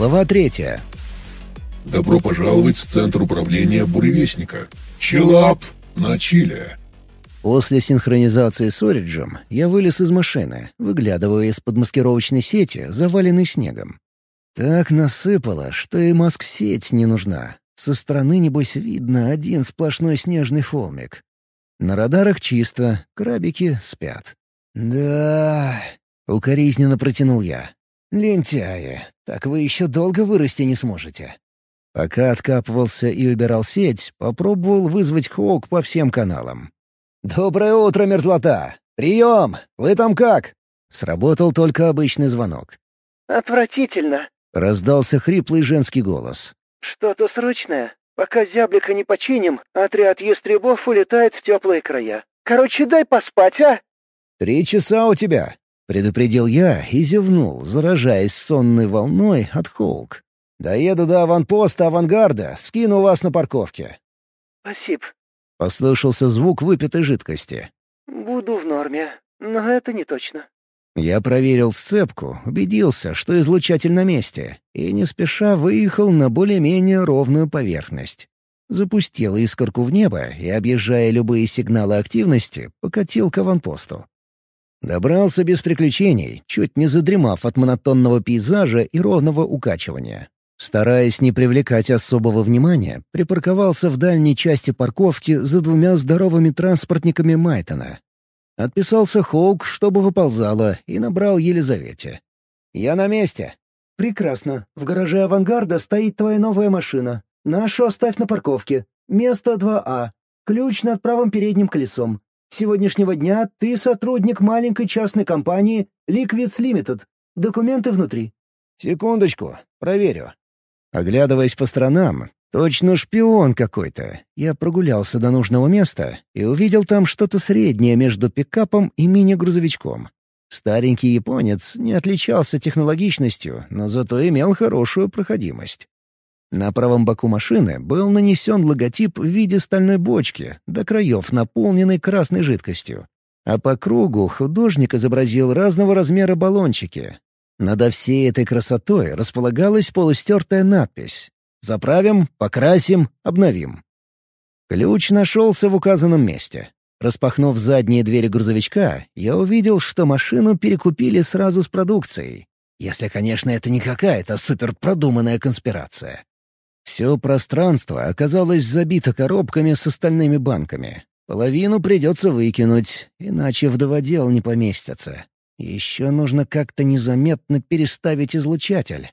Глава 3. Добро пожаловать в Центр управления Буревестника. Чилап на Чиле. После синхронизации с Ориджем я вылез из машины, выглядывая из-под маскировочной сети, заваленной снегом. Так насыпало, что и маск-сеть не нужна. Со стороны, небось, видно один сплошной снежный холмик. На радарах чисто, крабики спят. «Да...» — укоризненно протянул я. «Лентяи, так вы еще долго вырасти не сможете». Пока откапывался и убирал сеть, попробовал вызвать Хоук по всем каналам. «Доброе утро, мерзлота! Прием! Вы там как?» Сработал только обычный звонок. «Отвратительно!» — раздался хриплый женский голос. «Что-то срочное. Пока зяблика не починим, отряд ястребов улетает в теплые края. Короче, дай поспать, а!» 3 часа у тебя!» — предупредил я и зевнул, заражаясь сонной волной от Хоук. «Доеду до аванпоста авангарда, скину вас на парковке». «Спасибо». Послышался звук выпитой жидкости. «Буду в норме, но это не точно». Я проверил сцепку, убедился, что излучатель на месте, и не спеша выехал на более-менее ровную поверхность. Запустил искорку в небо и, объезжая любые сигналы активности, покатил к аванпосту. Добрался без приключений, чуть не задремав от монотонного пейзажа и ровного укачивания. Стараясь не привлекать особого внимания, припарковался в дальней части парковки за 2 здоровыми транспортниками Майтона. Отписался Хоук, чтобы выползала, и набрал Елизавете. «Я на месте». «Прекрасно. В гараже авангарда стоит твоя новая машина. Нашу оставь на парковке. Место 2А. Ключ над правым передним колесом. С сегодняшнего дня ты сотрудник маленькой частной компании Liquids Limited. Документы внутри». «Секундочку, проверю». Оглядываясь по сторонам, точно шпион какой-то, я прогулялся до нужного места и увидел там что-то среднее между пикапом и мини-грузовичком. Старенький японец не отличался технологичностью, но зато имел хорошую проходимость. На правом боку машины был нанесен логотип в виде стальной бочки, до краев наполненной красной жидкостью. А по кругу художник изобразил разного размера баллончики. Над всей этой красотой располагалась полустертая надпись: «Заправим, покрасим, обновим». Ключ нашелся в указанном месте. Распахнув задние двери грузовичка, я увидел, что машину перекупили сразу с продукцией. Если, конечно, это не какая-то суперпродуманная конспирация. Все пространство оказалось забито коробками с остальными банками. Половину придется выкинуть, иначе в доводел не поместятся. Еще нужно как-то незаметно переставить излучатель.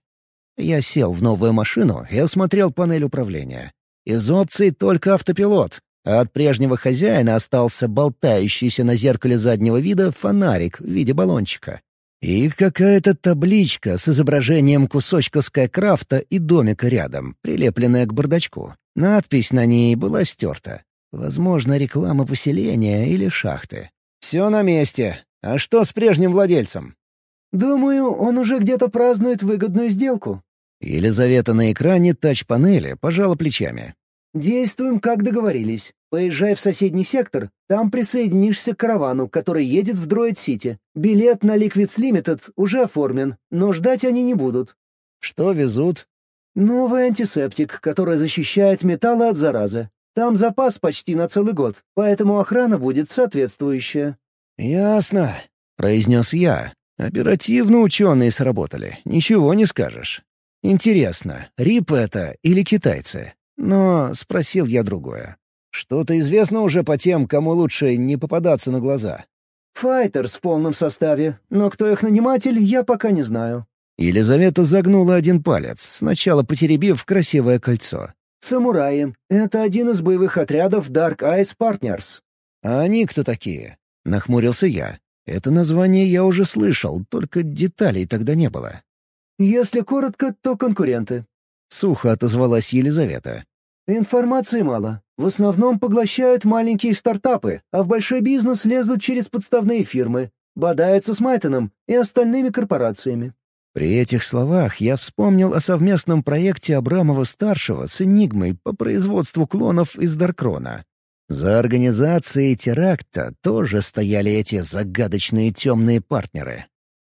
Я сел в новую машину и осмотрел панель управления. Из опций только автопилот, а от прежнего хозяина остался болтающийся на зеркале заднего вида фонарик в виде баллончика. И какая-то табличка с изображением кусочка скайкрафта и домика рядом, прилепленная к бардачку. Надпись на ней была стерта. Возможно, реклама поселения или шахты. «Все на месте. А что с прежним владельцем?» «Думаю, он уже где-то празднует выгодную сделку». Елизавета на экране тач-панели пожала плечами. «Действуем, как договорились. Поезжай в соседний сектор, там присоединишься к каравану, который едет в Дроид-Сити. Билет на Liquids Limited уже оформлен, но ждать они не будут». «Что везут?» «Новый антисептик, который защищает металлы от заразы. Там запас почти на целый год, поэтому охрана будет соответствующая». «Ясно», — произнес я. Оперативно ученые сработали, ничего не скажешь. «Интересно, рип это или китайцы?» Но спросил я другое. «Что-то известно уже по тем, кому лучше не попадаться на глаза?» «Файтерс в полном составе, но кто их наниматель, я пока не знаю». Елизавета загнула один палец, сначала потеребив красивое кольцо. «Самураи. Это один из боевых отрядов Dark Eyes Partners». «А они кто такие?» — нахмурился я. Это название я уже слышал, только деталей тогда не было. «Если коротко, то конкуренты». Сухо отозвалась Елизавета. «Информации мало. В основном поглощают маленькие стартапы, а в большой бизнес лезут через подставные фирмы, бодаются с Майтоном и остальными корпорациями». При этих словах я вспомнил о совместном проекте Абрамова-старшего с «Энигмой» по производству клонов из Даркрона. За организацией теракта тоже стояли эти загадочные темные партнеры.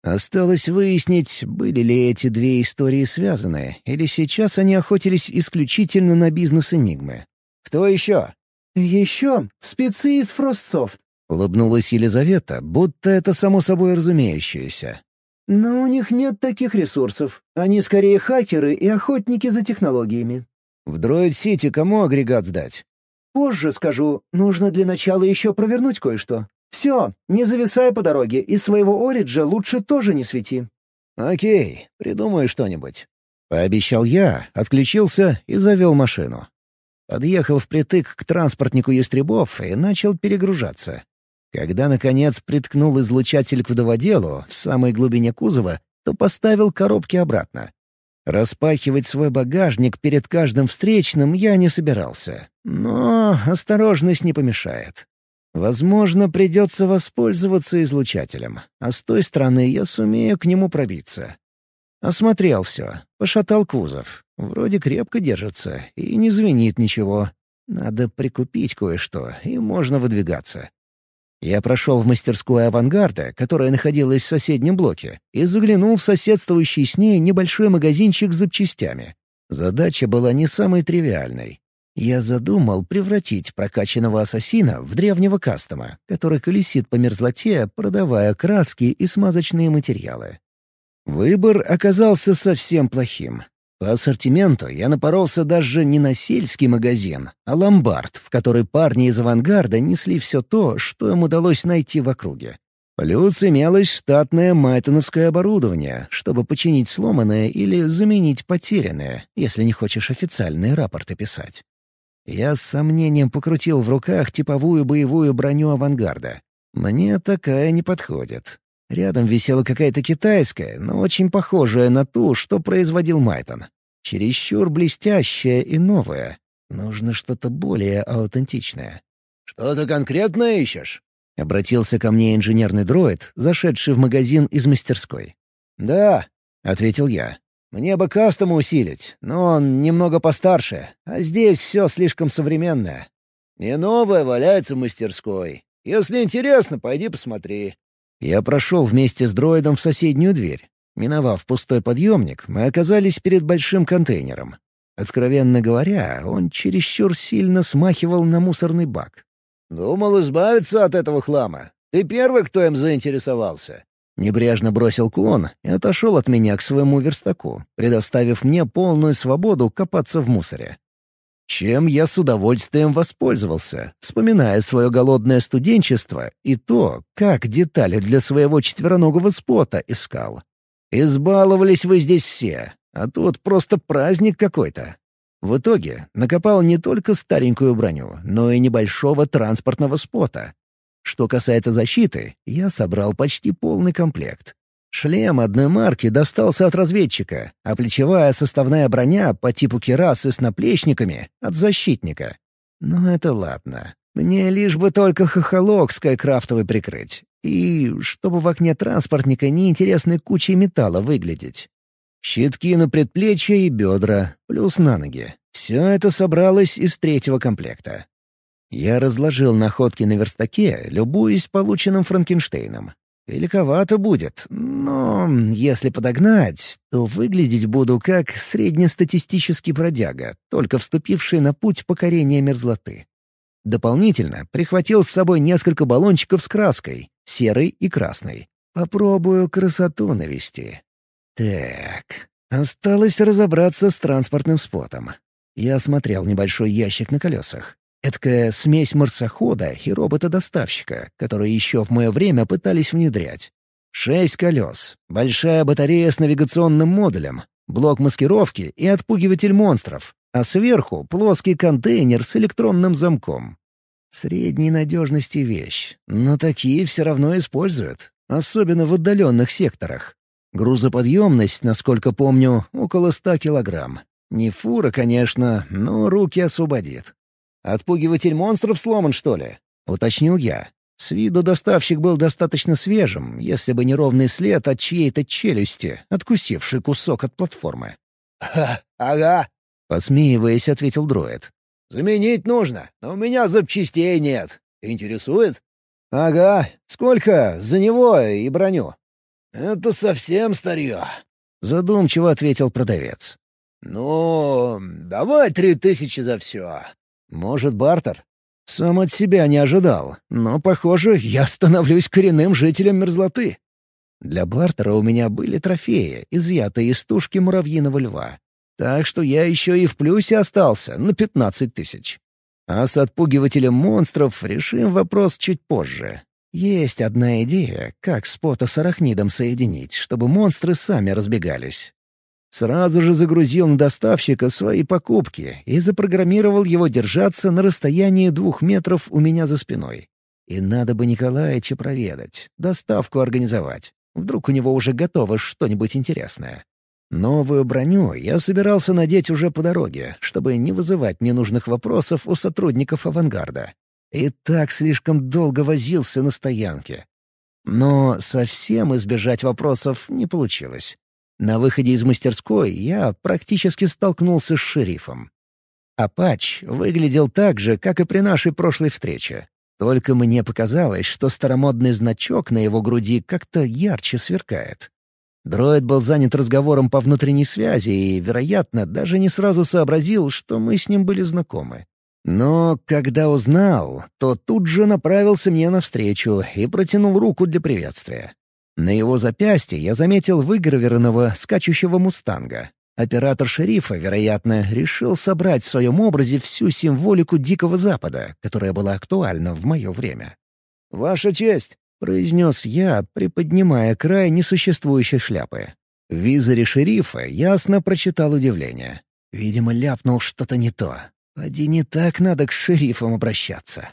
Осталось выяснить, были ли эти две истории связаны, или сейчас они охотились исключительно на бизнес Энигмы. «Кто еще?» «Еще спецы из Фростсофт». Улыбнулась Елизавета, будто это само собой разумеющееся. «Но у них нет таких ресурсов. Они скорее хакеры и охотники за технологиями». «В Дроид-Сити кому агрегат сдать?» «Позже скажу. Нужно для начала еще провернуть кое-что. Все, не зависай по дороге, и своего Ориджа лучше тоже не свети». «Окей, придумаю что-нибудь». Пообещал я, отключился и завел машину. Подъехал впритык к транспортнику ястребов и начал перегружаться. Когда, наконец, приткнул излучатель к водоводелу в самой глубине кузова, то поставил коробки обратно. Распахивать свой багажник перед каждым встречным я не собирался, но осторожность не помешает. Возможно, придется воспользоваться излучателем, а с той стороны я сумею к нему пробиться. Осмотрел все, пошатал кузов. Вроде крепко держится и не звенит ничего. Надо прикупить кое-что, и можно выдвигаться. Я прошел в мастерскую «Авангарда», которая находилась в соседнем блоке, и заглянул в соседствующий с ней небольшой магазинчик с запчастями. Задача была не самой тривиальной. Я задумал превратить прокачанного ассасина в древнего кастома, который колесит по мерзлоте, продавая краски и смазочные материалы. Выбор оказался совсем плохим. По ассортименту я напоролся даже не на сельский магазин, а ломбард, в который парни из «Авангарда» несли все то, что им удалось найти в округе. Плюс имелось штатное майтоновское оборудование, чтобы починить сломанное или заменить потерянное, если не хочешь официальные рапорты писать. Я с сомнением покрутил в руках типовую боевую броню «Авангарда». Мне такая не подходит. Рядом висела какая-то китайская, но очень похожая на ту, что производил Майтон. Чересчур блестящая и новая. Нужно что-то более аутентичное. «Что-то конкретное ищешь?» — обратился ко мне инженерный дроид, зашедший в магазин из мастерской. «Да», — ответил я. «Мне бы кастома усилить, но он немного постарше, а здесь все слишком современное. И новое валяется в мастерской. Если интересно, пойди посмотри». Я прошел вместе с дроидом в соседнюю дверь. Миновав пустой подъемник, мы оказались перед большим контейнером. Откровенно говоря, он чересчур сильно смахивал на мусорный бак. «Думал избавиться от этого хлама. Ты первый, кто им заинтересовался». Небрежно бросил клон и отошел от меня к своему верстаку, предоставив мне полную свободу копаться в мусоре. Чем я с удовольствием воспользовался, вспоминая свое голодное студенчество и то, как детали для своего четвероногого спота искал. Избаловались вы здесь все, а тут просто праздник какой-то. В итоге накопал не только старенькую броню, но и небольшого транспортного спота. Что касается защиты, я собрал почти полный комплект. Шлем одной марки достался от разведчика, а плечевая составная броня по типу кирасы с наплечниками — от защитника. Но это ладно. Мне лишь бы только хохолок скайкрафтовый прикрыть. И чтобы в окне транспортника неинтересной кучей металла выглядеть. Щитки на предплечья и бедра, плюс на ноги. Все это собралось из третьего комплекта. Я разложил находки на верстаке, любуясь полученным Франкенштейном. Великовато будет, но если подогнать, то выглядеть буду как среднестатистический бродяга, только вступивший на путь покорения мерзлоты. Дополнительно прихватил с собой несколько баллончиков с краской, серой и красной. Попробую красоту навести. Так, осталось разобраться с транспортным спотом. Я осмотрел небольшой ящик на колесах. Эдакая смесь марсохода и робота-доставщика, которые еще в мое время пытались внедрять. 6 колес, большая батарея с навигационным модулем, блок маскировки и отпугиватель монстров, а сверху плоский контейнер с электронным замком. Средней надежности вещь, но такие все равно используют, особенно в отдаленных секторах. Грузоподъемность, насколько помню, около 100 килограмм. Не фура, конечно, но руки освободит. «Отпугиватель монстров сломан, что ли?» — уточнил я. С виду доставщик был достаточно свежим, если бы не ровный след от чьей-то челюсти, откусивший кусок от платформы. «Ага», — посмеиваясь, ответил дроид. «Заменить нужно, но у меня запчастей нет. Интересует?» «Ага. Сколько за него и броню?» «Это совсем старье», — задумчиво ответил продавец. «Ну, давай 3000 за все». «Может, бартер?» Сам от себя не ожидал, но, похоже, я становлюсь коренным жителем мерзлоты. Для бартера у меня были трофеи, изъятые из тушки муравьиного льва. Так что я еще и в плюсе остался на 15 000. А с отпугивателем монстров решим вопрос чуть позже. Есть одна идея, как спота с арахнидом соединить, чтобы монстры сами разбегались. Сразу же загрузил на доставщика свои покупки и запрограммировал его держаться на расстоянии 2 метров у меня за спиной. И надо бы Николаича проведать, доставку организовать. Вдруг у него уже готово что-нибудь интересное. Новую броню я собирался надеть уже по дороге, чтобы не вызывать ненужных вопросов у сотрудников авангарда. И так слишком долго возился на стоянке. Но совсем избежать вопросов не получилось. На выходе из мастерской я практически столкнулся с шерифом. Апач выглядел так же, как и при нашей прошлой встрече. Только мне показалось, что старомодный значок на его груди как-то ярче сверкает. Дроид был занят разговором по внутренней связи и, вероятно, даже не сразу сообразил, что мы с ним были знакомы. Но когда узнал, то тут же направился мне навстречу и протянул руку для приветствия. На его запястье я заметил выгравированного скачущего мустанга. Оператор шерифа, вероятно, решил собрать в своем образе всю символику Дикого Запада, которая была актуальна в мое время. «Ваша честь!» — произнес я, приподнимая край несуществующей шляпы. В визоре шерифа ясно прочитал удивление. Видимо, ляпнул что-то не то. Поди не так надо к шерифам обращаться.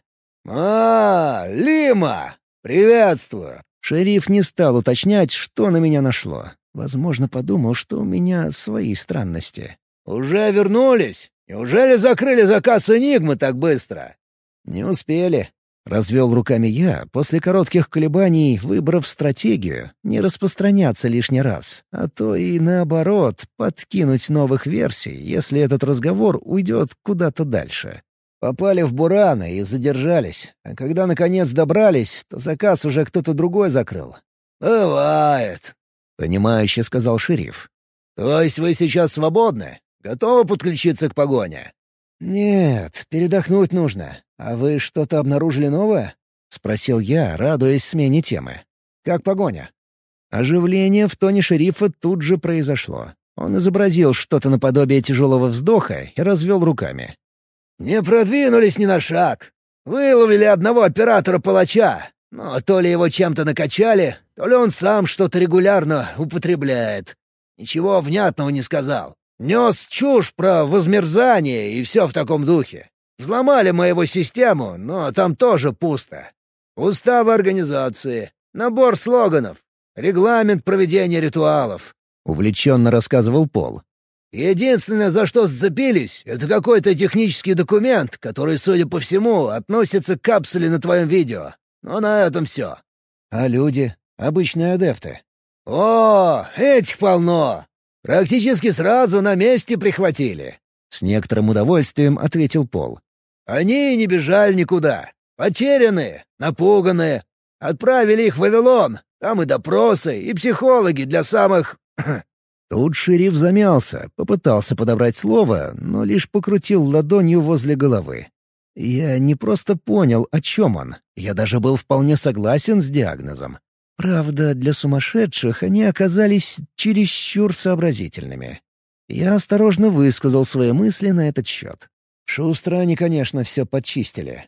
Лима! Приветствую!» Шериф не стал уточнять, что на меня нашло. Возможно, подумал, что у меня свои странности. «Уже вернулись? Неужели закрыли заказ «Энигмы» так быстро?» «Не успели», — развел руками я, после коротких колебаний выбрав стратегию не распространяться лишний раз, а то и наоборот подкинуть новых версий, если этот разговор уйдет куда-то дальше. Попали в бураны и задержались, а когда наконец добрались, то заказ уже кто-то другой закрыл. «Бывает», — понимающе сказал шериф. «То есть вы сейчас свободны? Готовы подключиться к погоне?» «Нет, передохнуть нужно. А вы что-то обнаружили новое?» — спросил я, радуясь смене темы. «Как погоня?» Оживление в тоне шерифа тут же произошло. Он изобразил что-то наподобие тяжелого вздоха и развел руками. «Не продвинулись ни на шаг. Выловили одного оператора-палача, но то ли его чем-то накачали, то ли он сам что-то регулярно употребляет. Ничего внятного не сказал. Нес чушь про возмерзание и все в таком духе. Взломали мы его систему, но там тоже пусто. Уставы организации, набор слоганов, регламент проведения ритуалов», — увлеченно рассказывал Пол. «Единственное, за что сцепились, это какой-то технический документ, который, судя по всему, относится к капсуле на твоем видео. Но на этом все». «А люди? Обычные адепты?» «О, этих полно! Практически сразу на месте прихватили». С некоторым удовольствием ответил Пол. «Они не бежали никуда. Потерянные, напуганные. Отправили их в Вавилон. Там и допросы, и психологи для самых...» Тут шериф замялся, попытался подобрать слово, но лишь покрутил ладонью возле головы. Я не просто понял, о чем он. Я даже был вполне согласен с диагнозом. Правда, для сумасшедших они оказались чересчур сообразительными. Я осторожно высказал свои мысли на этот счет. Шустро они, конечно, все подчистили.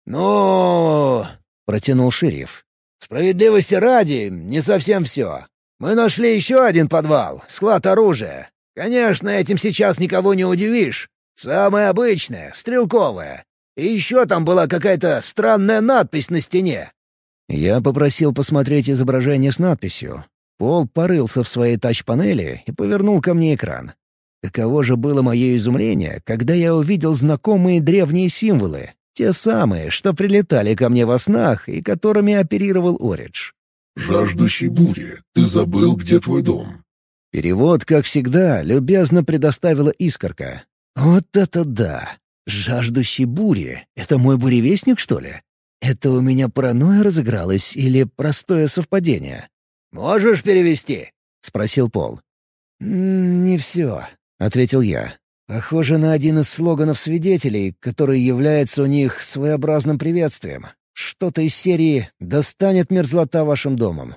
«Ну...» — протянул шериф. «Справедливости ради, не совсем все. Мы нашли еще один подвал, склад оружия. Конечно, этим сейчас никого не удивишь. Самое обычное, стрелковое. И еще там была какая-то странная надпись на стене». Я попросил посмотреть изображение с надписью. Пол порылся в своей тач-панели и повернул ко мне экран. Каково же было мое изумление, когда я увидел знакомые древние символы, те самые, что прилетали ко мне во снах и которыми оперировал Оридж. «Жаждущий бури, ты забыл, где твой дом?» Перевод, как всегда, любезно предоставила Искорка. «Вот это да! Жаждущий бури — это мой буревестник, что ли? Это у меня паранойя разыгралась или простое совпадение?» Можешь перевести?» — спросил Пол. «Не все», — ответил я. «Похоже на один из слоганов свидетелей, который является у них своеобразным приветствием. Что-то из серии «Достанет мерзлота вашим домом».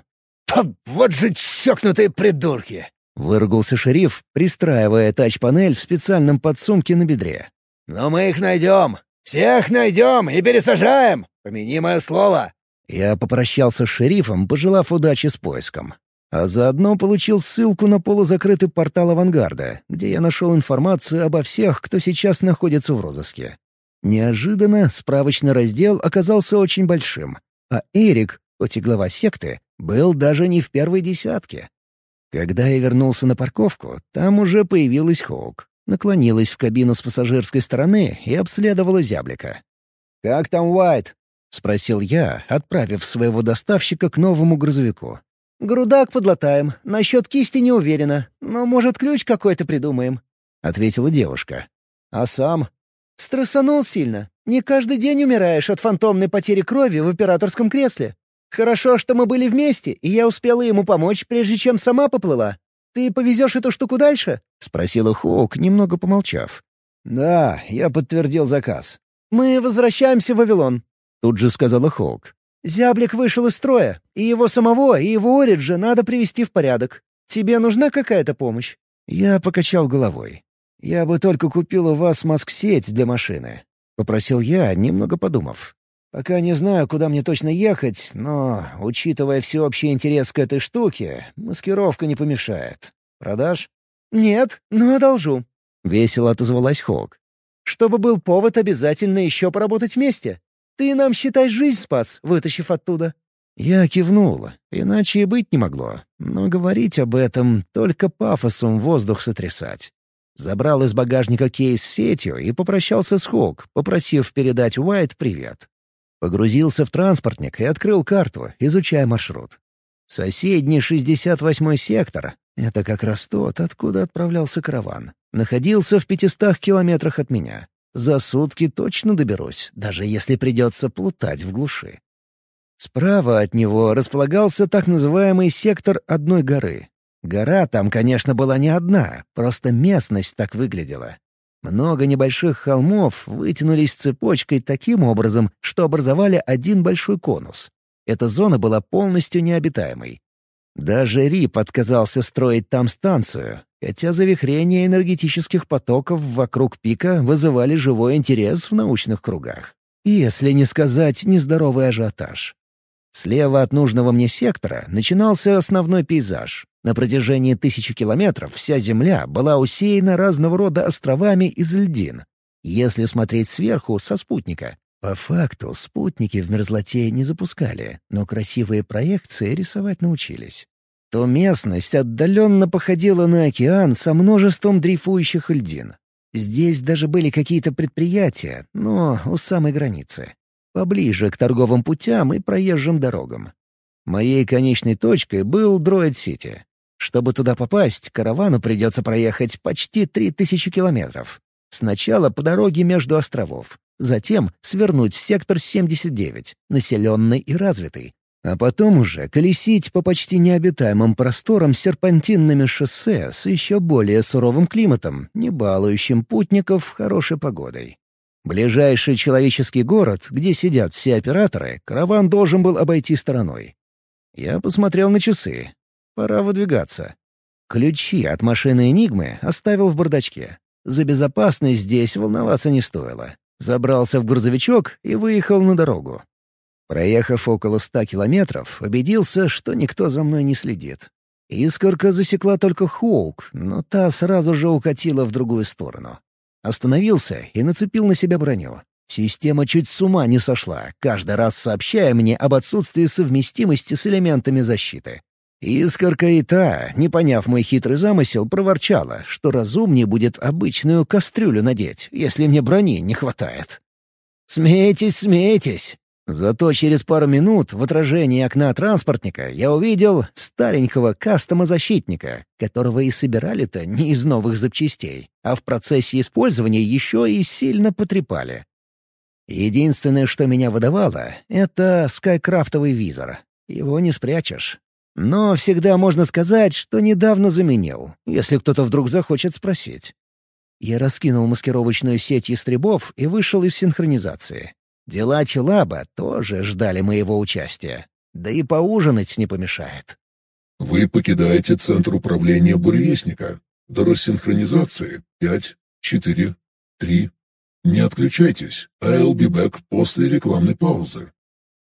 «Вот же чокнутые придурки!» — выругался шериф, пристраивая тач-панель в специальном подсумке на бедре. «Но мы их найдем! Всех найдем и пересажаем! Помяни мое слово!» Я попрощался с шерифом, пожелав удачи с поиском. А заодно получил ссылку на полузакрытый портал «Авангарда», где я нашел информацию обо всех, кто сейчас находится в розыске. Неожиданно справочный раздел оказался очень большим, а Эрик, хоть и глава секты, был даже не в первой десятке. Когда я вернулся на парковку, там уже появилась Хоук. Наклонилась в кабину с пассажирской стороны и обследовала зяблика. «Как там Уайт?» — спросил я, отправив своего доставщика к новому грузовику. «Грудак подлатаем. Насчет кисти не уверена. Но, может, ключ какой-то придумаем», — ответила девушка. «А сам?» «Стрессанул сильно. Не каждый день умираешь от фантомной потери крови в операторском кресле. Хорошо, что мы были вместе, и я успела ему помочь, прежде чем сама поплыла. Ты повезешь эту штуку дальше?» — спросила Хоук, немного помолчав. «Да, я подтвердил заказ». «Мы возвращаемся в Вавилон», — тут же сказала Хоук. «Зяблик вышел из строя, и его самого, и его Ориджа надо привести в порядок. Тебе нужна какая-то помощь?» Я покачал головой. «Я бы только купил у вас маск-сеть для машины», — попросил я, немного подумав. «Пока не знаю, куда мне точно ехать, но, учитывая всеобщий интерес к этой штуке, маскировка не помешает. Продашь?» «Нет, но одолжу», — весело отозвалась Хоук. «Чтобы был повод обязательно еще поработать вместе. Ты нам, считай, жизнь спас, вытащив оттуда». Я кивнула, иначе и быть не могло, но говорить об этом только пафосом воздух сотрясать. Забрал из багажника кейс с сетью и попрощался с Хоук, попросив передать Уайт привет. Погрузился в транспортник и открыл карту, изучая маршрут. Соседний 68-й сектор — это как раз тот, откуда отправлялся караван. Находился в 500 километрах от меня. За сутки точно доберусь, даже если придется плутать в глуши. Справа от него располагался так называемый сектор одной горы. Гора там, конечно, была не одна, просто местность так выглядела. Много небольших холмов вытянулись цепочкой таким образом, что образовали один большой конус. Эта зона была полностью необитаемой. Даже Рип отказался строить там станцию, хотя завихрения энергетических потоков вокруг пика вызывали живой интерес в научных кругах. Если не сказать нездоровый ажиотаж. Слева от нужного мне сектора начинался основной пейзаж. На протяжении 1000 километров вся Земля была усеяна разного рода островами из льдин. Если смотреть сверху со спутника. По факту спутники в мерзлоте не запускали, но красивые проекции рисовать научились. То местность отдаленно походила на океан со множеством дрейфующих льдин. Здесь даже были какие-то предприятия, но у самой границы. Поближе к торговым путям и проезжим дорогам. Моей конечной точкой был Дроид-Сити. Чтобы туда попасть, каравану придется проехать почти 3000 километров. Сначала по дороге между островов, затем свернуть в сектор 79, населенный и развитый, а потом уже колесить по почти необитаемым просторам серпантинными шоссе с еще более суровым климатом, не балующим путников хорошей погодой. Ближайший человеческий город, где сидят все операторы, караван должен был обойти стороной. Я посмотрел на часы. Пора выдвигаться. Ключи от машины «Энигмы» оставил в бардачке. За безопасность здесь волноваться не стоило. Забрался в грузовичок и выехал на дорогу. Проехав около 100 километров, убедился, что никто за мной не следит. Искорка засекла только Хоук, но та сразу же укатила в другую сторону. Остановился и нацепил на себя броню. Система чуть с ума не сошла, каждый раз сообщая мне об отсутствии совместимости с элементами защиты. Искорка и та, не поняв мой хитрый замысел, проворчала, что разумнее будет обычную кастрюлю надеть, если мне брони не хватает. «Смейтесь, смейтесь!» Зато через пару минут в отражении окна транспортника я увидел старенького кастома-защитника, которого и собирали-то не из новых запчастей, а в процессе использования еще и сильно потрепали. Единственное, что меня выдавало, — это скайкрафтовый визор. Его не спрячешь. Но всегда можно сказать, что недавно заменил, если кто-то вдруг захочет спросить. Я раскинул маскировочную сеть ястребов и вышел из синхронизации. Дела Челаба тоже ждали моего участия. Да и поужинать не помешает. Вы покидаете центр управления буревестника. До рассинхронизации 5, 4, 3. Не отключайтесь. I'll be back после рекламной паузы.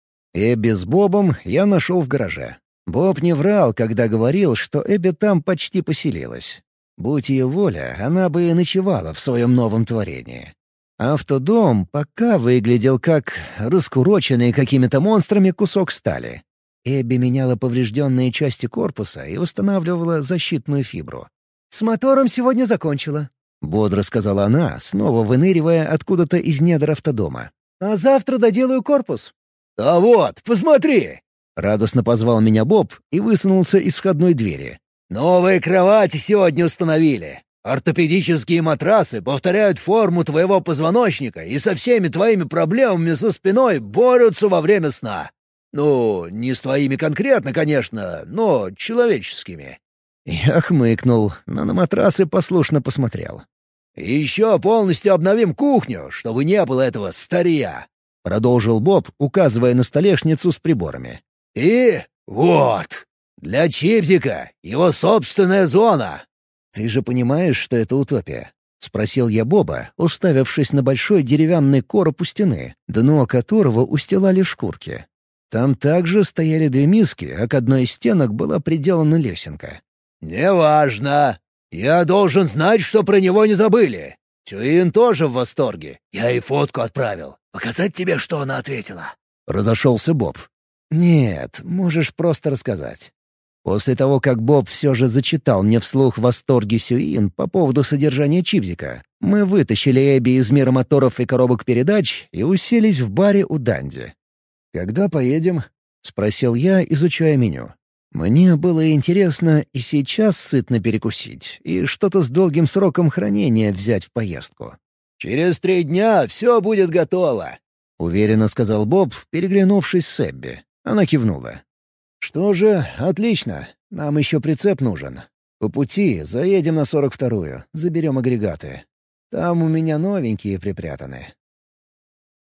Эбби с Бобом я нашел в гараже. Боб не врал, когда говорил, что Эбби там почти поселилась. Будь ее воля, она бы и ночевала в своем новом творении. Автодом пока выглядел как раскуроченный какими-то монстрами кусок стали. Эбби меняла поврежденные части корпуса и восстанавливала защитную фибру. «С мотором сегодня закончила», — бодро сказала она, снова выныривая откуда-то из недр автодома. «а завтра доделаю корпус». «А вот, посмотри!» — радостно позвал меня Боб и высунулся из входной двери. «Новые кровати сегодня установили. Ортопедические матрасы повторяют форму твоего позвоночника и со всеми твоими проблемами со спиной борются во время сна. Ну, не с твоими конкретно, конечно, но человеческими». Я хмыкнул, но на матрасы послушно посмотрел. «И еще полностью обновим кухню, чтобы не было этого старья», — продолжил Боб, указывая на столешницу с приборами. «И вот, для Чипзика его собственная зона». «Ты же понимаешь, что это утопия?» — спросил я Боба, уставившись на большой деревянный короб у стены, дно которого устилали шкурки. Там также стояли 2 миски, а к одной из стенок была приделана лесенка. «Неважно. Я должен знать, что про него не забыли. Тюин тоже в восторге. Я ей фотку отправил. Показать тебе, что она ответила?» Разошелся Боб. «Нет, можешь просто рассказать». После того, как Боб все же зачитал мне вслух восторги Сюин по поводу содержания Чипзика, мы вытащили Эбби из мира моторов и коробок передач и уселись в баре у Данди. «Когда поедем?» — спросил я, изучая меню. Мне было интересно и сейчас сытно перекусить, и что-то с долгим сроком хранения взять в поездку. «Через 3 дня все будет готово», — уверенно сказал Боб, переглянувшись с Эбби. Она кивнула. «Что же, отлично. Нам еще прицеп нужен. По пути заедем на 42-ю, заберем агрегаты. Там у меня новенькие припрятаны.